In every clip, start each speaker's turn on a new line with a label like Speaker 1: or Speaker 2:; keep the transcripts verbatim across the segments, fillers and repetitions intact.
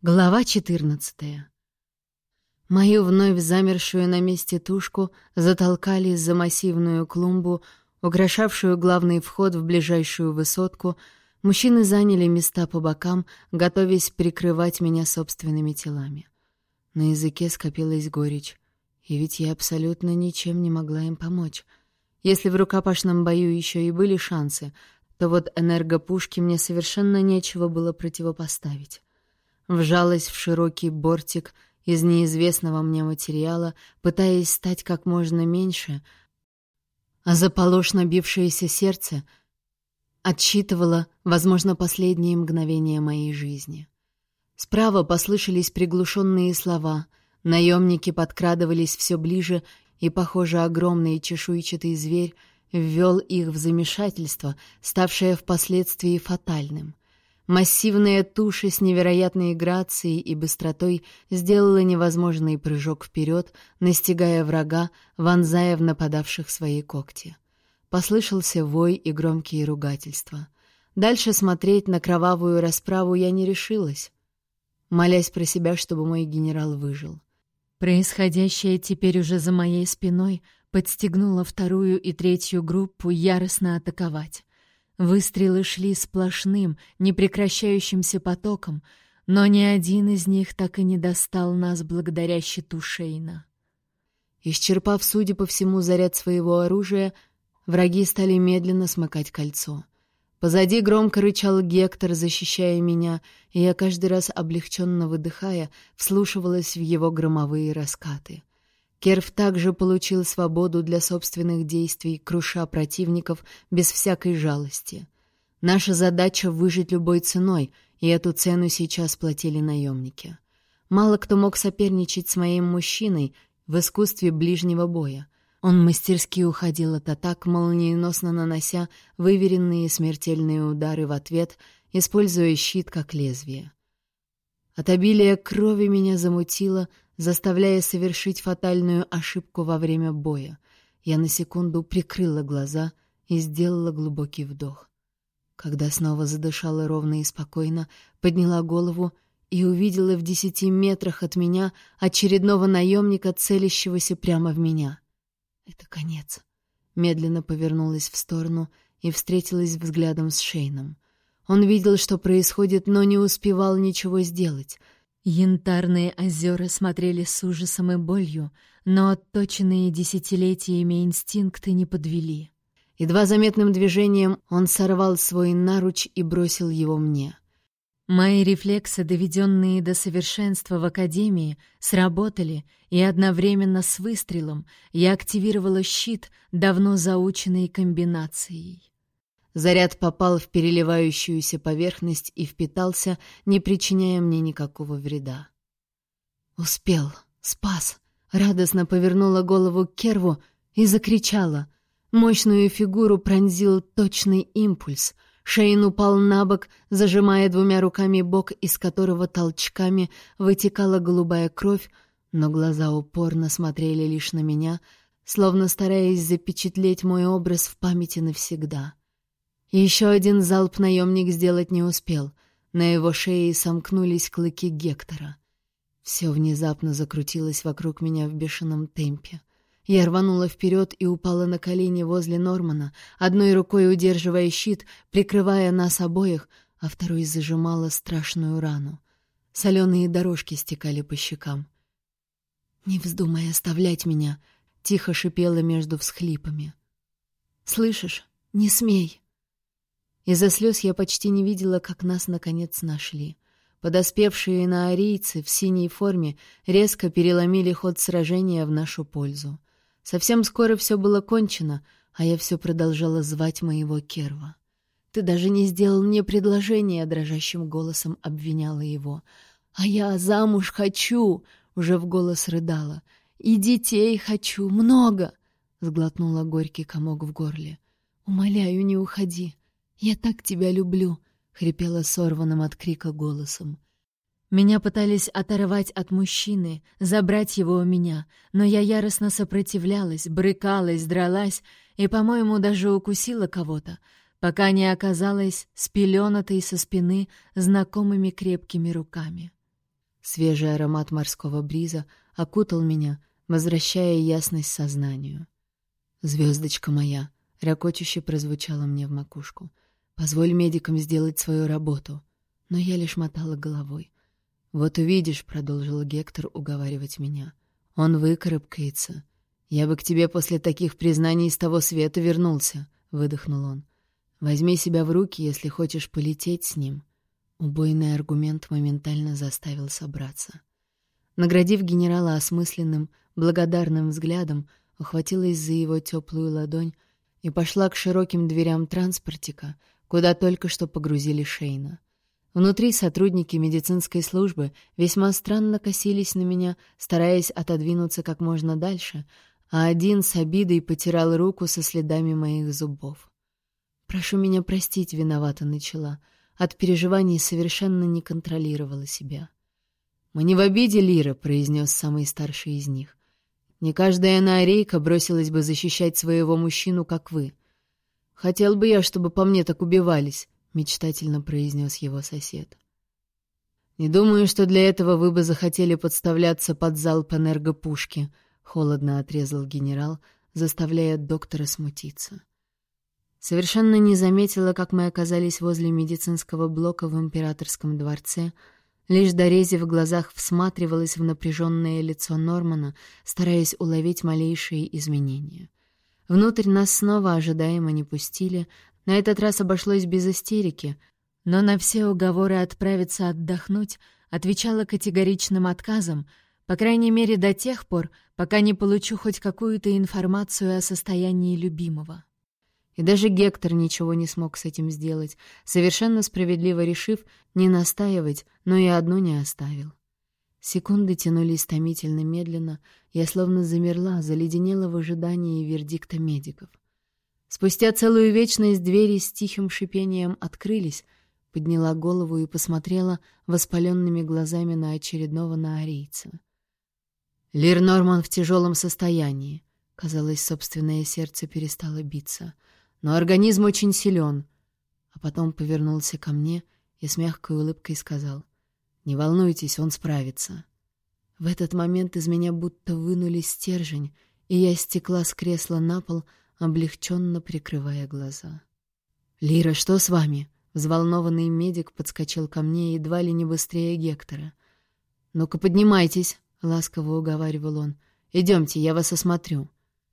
Speaker 1: Глава четырнадцатая. Мою вновь замершую на месте тушку затолкали за массивную клумбу, украшавшую главный вход в ближайшую высотку. Мужчины заняли места по бокам, готовясь прикрывать меня собственными телами. На языке скопилась горечь, и ведь я абсолютно ничем не могла им помочь. Если в рукопашном бою еще и были шансы, то вот энергопушке мне совершенно нечего было противопоставить. Вжалась в широкий бортик из неизвестного мне материала, пытаясь стать как можно меньше, а заполошно бившееся сердце отсчитывало, возможно, последние мгновения моей жизни. Справа послышались приглушенные слова, наемники подкрадывались все ближе, и, похоже, огромный чешуйчатый зверь ввел их в замешательство, ставшее впоследствии фатальным. Массивная туша с невероятной грацией и быстротой сделала невозможный прыжок вперед, настигая врага, вонзая в нападавших свои когти. Послышался вой и громкие ругательства. Дальше смотреть на кровавую расправу я не решилась, молясь про себя, чтобы мой генерал выжил. Происходящее теперь уже за моей спиной подстегнуло вторую и третью группу яростно атаковать. Выстрелы шли сплошным, непрекращающимся потоком, но ни один из них так и не достал нас благодаря щиту Шейна. Исчерпав, судя по всему, заряд своего оружия, враги стали медленно смыкать кольцо. Позади громко рычал Гектор, защищая меня, и я каждый раз, облегченно выдыхая, вслушивалась в его громовые раскаты. Керв также получил свободу для собственных действий, круша противников без всякой жалости. Наша задача — выжить любой ценой, и эту цену сейчас платили наемники. Мало кто мог соперничать с моим мужчиной в искусстве ближнего боя. Он мастерски уходил от атак, молниеносно нанося выверенные смертельные удары в ответ, используя щит как лезвие. От обилия крови меня замутило, заставляя совершить фатальную ошибку во время боя. Я на секунду прикрыла глаза и сделала глубокий вдох. Когда снова задышала ровно и спокойно, подняла голову и увидела в десяти метрах от меня очередного наемника, целящегося прямо в меня. Это конец. Медленно повернулась в сторону и встретилась взглядом с Шейном. Он видел, что происходит, но не успевал ничего сделать. Янтарные озера смотрели с ужасом и болью, но отточенные десятилетиями инстинкты не подвели. Едва заметным движением он сорвал свой наруч и бросил его мне. Мои рефлексы, доведенные до совершенства в академии, сработали, и одновременно с выстрелом я активировала щит давно заученной комбинацией. Заряд попал в переливающуюся поверхность и впитался, не причиняя мне никакого вреда. «Успел! Спас!» Радостно повернула голову к Керву и закричала. Мощную фигуру пронзил точный импульс. Шейн упал на бок, зажимая двумя руками бок, из которого толчками вытекала голубая кровь, но глаза упорно смотрели лишь на меня, словно стараясь запечатлеть мой образ в памяти навсегда. Еще один залп наемник сделать не успел. На его шее сомкнулись клыки Гектора. Все внезапно закрутилось вокруг меня в бешеном темпе. Я рванула вперед и упала на колени возле Нормана, одной рукой удерживая щит, прикрывая нас обоих, а второй зажимала страшную рану. Соленые дорожки стекали по щекам. «Не вздумай оставлять меня!» — тихо шипела между всхлипами. «Слышишь? Не смей!» Из-за слез я почти не видела, как нас наконец нашли. Подоспевшие наорийцы в синей форме резко переломили ход сражения в нашу пользу. Совсем скоро все было кончено, а я все продолжала звать моего Керва. «Ты даже не сделал мне предложение», — дрожащим голосом обвиняла его. «А я замуж хочу», — уже в голос рыдала. «И детей хочу, много», — сглотнула горький комок в горле. «Умоляю, не уходи. «Я так тебя люблю», — хрипела сорванным от крика голосом. Меня пытались оторвать от мужчины, забрать его у меня, но я яростно сопротивлялась, брыкалась, дралась и, по-моему, даже укусила кого-то, пока не оказалась спеленатой со спины знакомыми крепкими руками. Свежий аромат морского бриза окутал меня, возвращая ясность сознанию. «Звездочка моя!» — ракочуще прозвучало мне в макушку. «Позволь медикам сделать свою работу». Но я лишь мотала головой. «Вот увидишь», — продолжил Гектор уговаривать меня. «Он выкарабкается. Я бы к тебе после таких признаний с того света вернулся», — выдохнул он. «Возьми себя в руки, если хочешь полететь с ним». Убойный аргумент моментально заставил собраться. Наградив генерала осмысленным, благодарным взглядом, ухватилась за его теплую ладонь и пошла к широким дверям транспортика, куда только что погрузили Шейна. Внутри сотрудники медицинской службы весьма странно косились на меня, стараясь отодвинуться как можно дальше, а один с обидой потирал руку со следами моих зубов. «Прошу меня простить», — виновато начала. От переживаний совершенно не контролировала себя. «Мы не в обиде, Лира», — произнес самый старший из них. «Не каждая наорейка бросилась бы защищать своего мужчину, как вы. Хотел бы я, чтобы по мне так убивались», — мечтательно произнес его сосед. «Не думаю, что для этого вы бы захотели подставляться под залп энергопушки», — холодно отрезал генерал, заставляя доктора смутиться. Совершенно не заметила, как мы оказались возле медицинского блока в императорском дворце, лишь дорезив в глазах всматривалась в напряженное лицо Нормана, стараясь уловить малейшие изменения. Внутрь нас снова ожидаемо не пустили, на этот раз обошлось без истерики, но на все уговоры отправиться отдохнуть отвечала категоричным отказом, по крайней мере до тех пор, пока не получу хоть какую-то информацию о состоянии любимого. И даже Гектор ничего не смог с этим сделать, совершенно справедливо решив не настаивать, но и одну не оставил. Секунды тянулись томительно медленно, я словно замерла, заледенела в ожидании вердикта медиков. Спустя целую вечность двери с тихим шипением открылись, подняла голову и посмотрела воспаленными глазами на очередного наорийца. Лир Норман в тяжелом состоянии. Казалось, собственное сердце перестало биться. Но организм очень силен. А потом повернулся ко мне и с мягкой улыбкой сказал: «Не волнуйтесь, он справится». В этот момент из меня будто вынули стержень, и я стекла с кресла на пол, облегченно прикрывая глаза. «Лира, что с вами?» Взволнованный медик подскочил ко мне едва ли не быстрее Гектора. «Ну-ка, поднимайтесь», — ласково уговаривал он. «Идемте, я вас осмотрю».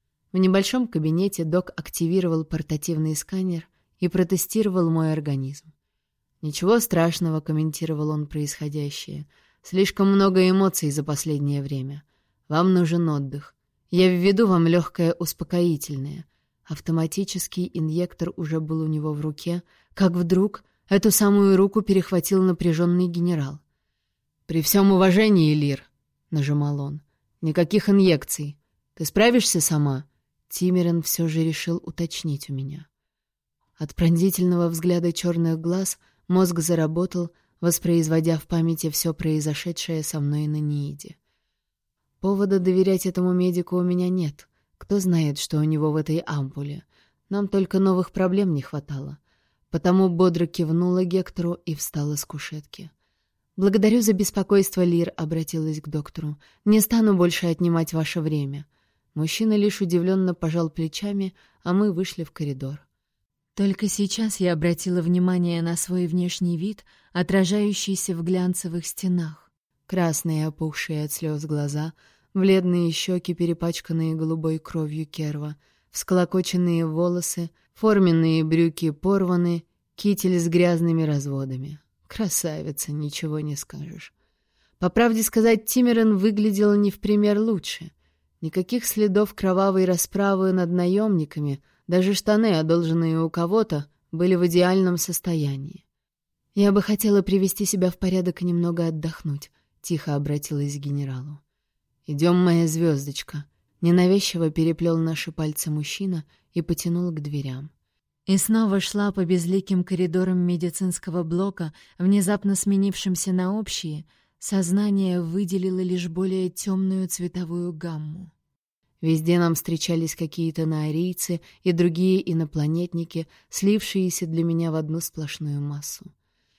Speaker 1: В небольшом кабинете док активировал портативный сканер и протестировал мой организм. «Ничего страшного», — комментировал он происходящее. «Слишком много эмоций за последнее время. Вам нужен отдых. Я введу вам легкое успокоительное». Автоматический инъектор уже был у него в руке, как вдруг эту самую руку перехватил напряженный генерал. «При всем уважении, Лир», — нажимал он, — «никаких инъекций. Ты справишься сама?» Тимерен все же решил уточнить у меня. От пронзительного взгляда черных глаз мозг заработал, воспроизводя в памяти все произошедшее со мной на Нииде. Повода доверять этому медику у меня нет. Кто знает, что у него в этой ампуле. Нам только новых проблем не хватало. Потому бодро кивнула Гектору и встала с кушетки. «Благодарю за беспокойство, Лир», — обратилась к доктору. «Не стану больше отнимать ваше время». Мужчина лишь удивленно пожал плечами, а мы вышли в коридор. Только сейчас я обратила внимание на свой внешний вид, отражающийся в глянцевых стенах. Красные, опухшие от слез глаза, бледные щеки, перепачканные голубой кровью керва, всклокоченные волосы, форменные брюки порваны, китель с грязными разводами. Красавица, ничего не скажешь. По правде сказать, Тимерен выглядел не в пример лучше. Никаких следов кровавой расправы над наемниками, даже штаны, одолженные у кого-то, были в идеальном состоянии. «Я бы хотела привести себя в порядок и немного отдохнуть», — тихо обратилась к генералу. «Идем, моя звездочка», — ненавязчиво переплел наши пальцы мужчина и потянул к дверям. И снова шла по безликим коридорам медицинского блока, внезапно сменившимся на общие. Сознание выделило лишь более темную цветовую гамму. Везде нам встречались какие-то наорийцы и другие инопланетники, слившиеся для меня в одну сплошную массу.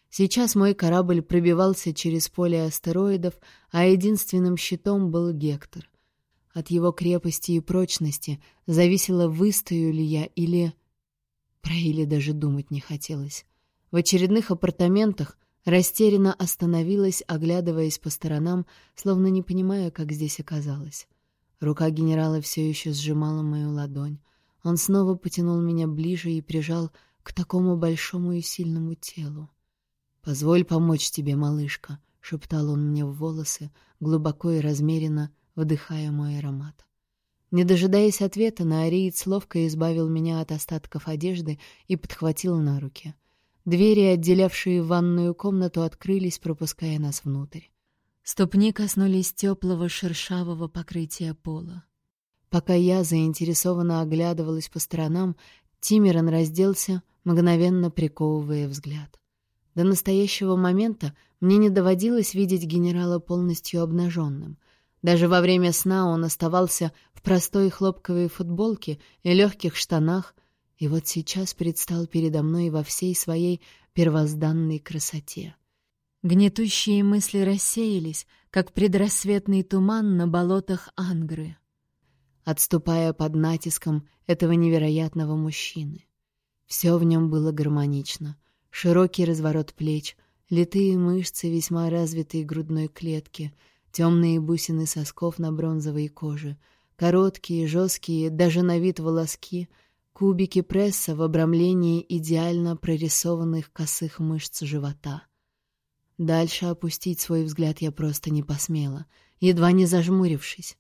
Speaker 1: Сейчас мой корабль пробивался через поле астероидов, а единственным щитом был Гектор. От его крепости и прочности зависело, выстою ли я или... Про или даже думать не хотелось. В очередных апартаментах растерянно остановилась, оглядываясь по сторонам, словно не понимая, как здесь оказалась. Рука генерала все еще сжимала мою ладонь. Он снова потянул меня ближе и прижал к такому большому и сильному телу. «Позволь помочь тебе, малышка», — шептал он мне в волосы, глубоко и размеренно вдыхая мой аромат. Не дожидаясь ответа, наариец ловко избавил меня от остатков одежды и подхватил на руки. Двери, отделявшие ванную комнату, открылись, пропуская нас внутрь. Ступни коснулись теплого шершавого покрытия пола. Пока я заинтересованно оглядывалась по сторонам, Тимиран разделся, мгновенно приковывая взгляд. До настоящего момента мне не доводилось видеть генерала полностью обнаженным. Даже во время сна он оставался в простой хлопковой футболке и легких штанах, и вот сейчас предстал передо мной во всей своей первозданной красоте. Гнетущие мысли рассеялись, как предрассветный туман на болотах Ангры, отступая под натиском этого невероятного мужчины. Все в нем было гармонично. Широкий разворот плеч, литые мышцы весьма развитой грудной клетки, темные бусины сосков на бронзовой коже, короткие, жесткие, даже на вид волоски, кубики пресса в обрамлении идеально прорисованных косых мышц живота. Дальше опустить свой взгляд я просто не посмела, едва не зажмурившись.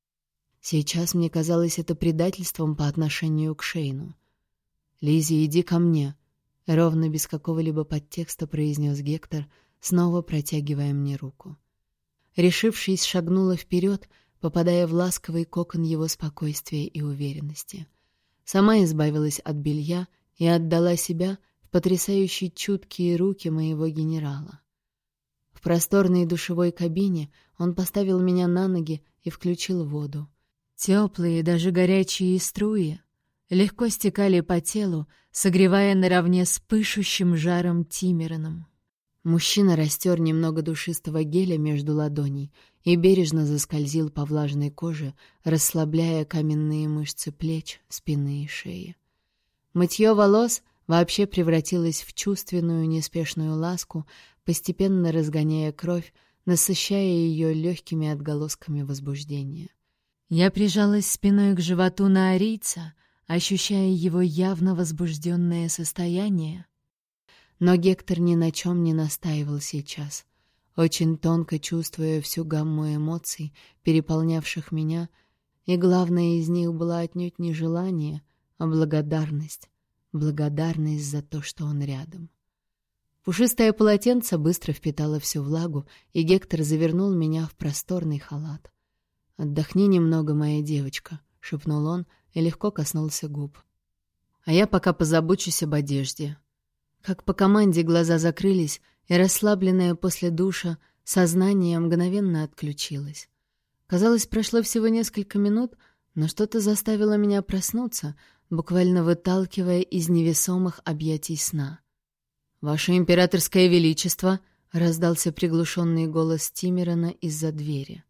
Speaker 1: Сейчас мне казалось это предательством по отношению к Шейну. «Лиззи, иди ко мне», — ровно без какого-либо подтекста произнес Гектор, снова протягивая мне руку. Решившись, шагнула вперед, попадая в ласковый кокон его спокойствия и уверенности. Сама избавилась от белья и отдала себя в потрясающе чуткие руки моего генерала. В просторной душевой кабине он поставил меня на ноги и включил воду. Теплые, даже горячие струи легко стекали по телу, согревая наравне с пышущим жаром Тимираном. Мужчина растер немного душистого геля между ладоней и бережно заскользил по влажной коже, расслабляя каменные мышцы плеч, спины и шеи. Мытье волос вообще превратилось в чувственную неспешную ласку, постепенно разгоняя кровь, насыщая ее легкими отголосками возбуждения. Я прижалась спиной к животу наарийца, ощущая его явно возбужденное состояние. Но Гектор ни на чем не настаивал сейчас. Очень тонко чувствуя всю гамму эмоций, переполнявших меня, и главное из них было отнюдь не желание, а благодарность. Благодарность за то, что он рядом. Пушистое полотенце быстро впитало всю влагу, и Гектор завернул меня в просторный халат. «Отдохни немного, моя девочка», — шепнул он и легко коснулся губ. «А я пока позабочусь об одежде». Как по команде глаза закрылись, и расслабленное после душа сознание мгновенно отключилось. Казалось, прошло всего несколько минут, но что-то заставило меня проснуться, буквально выталкивая из невесомых объятий сна. «Ваше императорское величество!» — раздался приглушенный голос Тимирана из-за двери.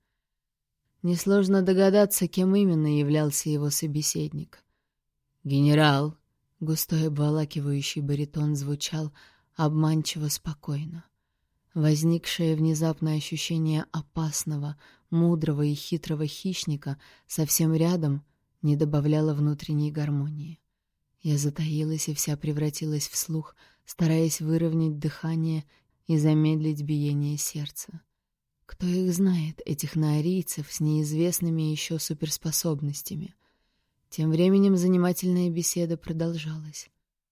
Speaker 1: Несложно догадаться, кем именно являлся его собеседник. «Генерал!» — густой обволакивающий баритон звучал обманчиво спокойно. Возникшее внезапное ощущение опасного, мудрого и хитрого хищника совсем рядом не добавляло внутренней гармонии. Я затаилась и вся превратилась в слух, стараясь выровнять дыхание и замедлить биение сердца. Кто их знает, этих наарийцев с неизвестными еще суперспособностями? Тем временем занимательная беседа продолжалась.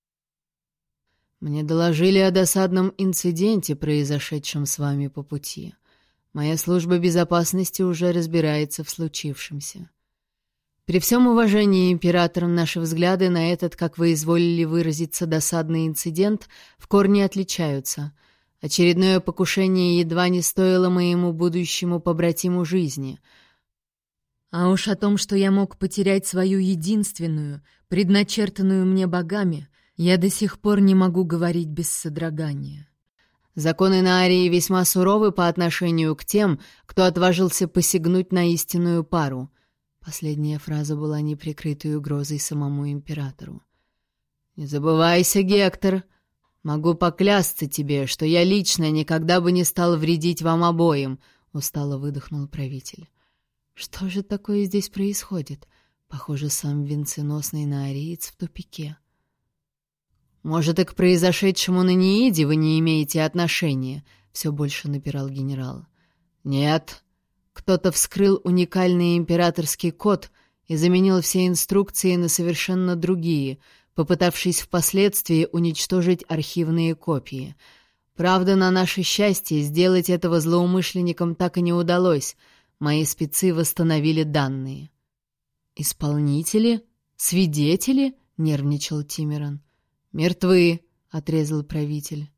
Speaker 1: «Мне доложили о досадном инциденте, произошедшем с вами по пути. Моя служба безопасности уже разбирается в случившемся. При всем уважении, император, наши взгляды на этот, как вы изволили выразиться, досадный инцидент в корне отличаются. Очередное покушение едва не стоило моему будущему побратиму жизни. А уж о том, что я мог потерять свою единственную, предначертанную мне богами, я до сих пор не могу говорить без содрогания. Законы Наарии весьма суровы по отношению к тем, кто отважился посягнуть на истинную пару». Последняя фраза была неприкрытой угрозой самому императору. «Не забывайся, Гектор. Могу поклясться тебе, что я лично никогда бы не стал вредить вам обоим», — устало выдохнул правитель. «Что же такое здесь происходит? Похоже, сам венценосный наариец в тупике». «Может, и к произошедшему на Неиде вы не имеете отношения?» — все больше напирал генерал. «Нет. Кто-то вскрыл уникальный императорский код и заменил все инструкции на совершенно другие, попытавшись впоследствии уничтожить архивные копии. Правда, на наше счастье, сделать этого злоумышленникам так и не удалось. Мои спецы восстановили данные». «Исполнители? Свидетели?» — нервничал Тимиран. «Мертвы», — отрезал правитель.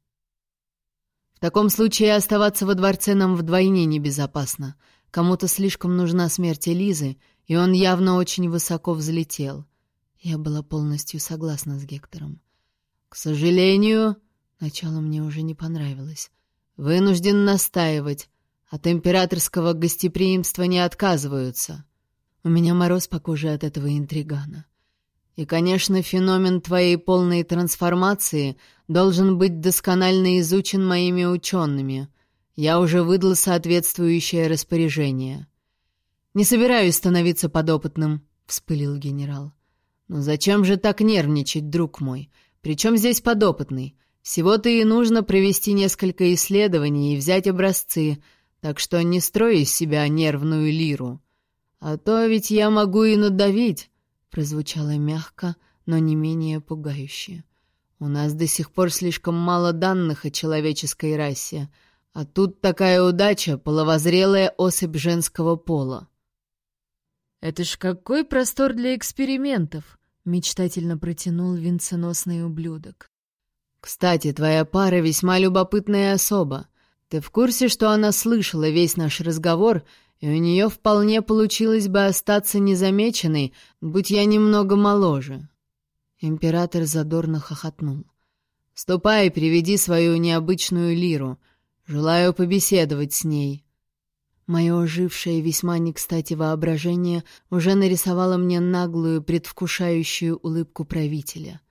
Speaker 1: «В таком случае оставаться во дворце нам вдвойне небезопасно. Кому-то слишком нужна смерть Элизы, и он явно очень высоко взлетел». Я была полностью согласна с Гектором. «К сожалению, начало мне уже не понравилось. Вынужден настаивать. От императорского гостеприимства не отказываются». У меня мороз по коже от этого интригана. «И, конечно, феномен твоей полной трансформации должен быть досконально изучен моими учеными. Я уже выдал соответствующее распоряжение». «Не собираюсь становиться подопытным», — вспылил генерал. «Но зачем же так нервничать, друг мой? Причем здесь подопытный? Всего-то и нужно провести несколько исследований и взять образцы, так что не строй из себя нервную лиру. А то ведь я могу и надавить». Прозвучало мягко, но не менее пугающе. «У нас до сих пор слишком мало данных о человеческой расе, а тут такая удача — половозрелая особь женского пола». «Это ж какой простор для экспериментов!» — мечтательно протянул венценосный ублюдок. «Кстати, твоя пара весьма любопытная особа. Ты в курсе, что она слышала весь наш разговор, и у нее вполне получилось бы остаться незамеченной, будь я немного моложе?» Император задорно хохотнул. «Ступай и приведи свою необычную лиру. Желаю побеседовать с ней». Мое ожившее весьма не кстати воображение уже нарисовало мне наглую, предвкушающую улыбку правителя.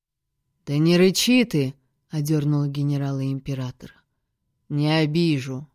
Speaker 1: «Да не рычи ты!» — одернул генерала император. «Не обижу».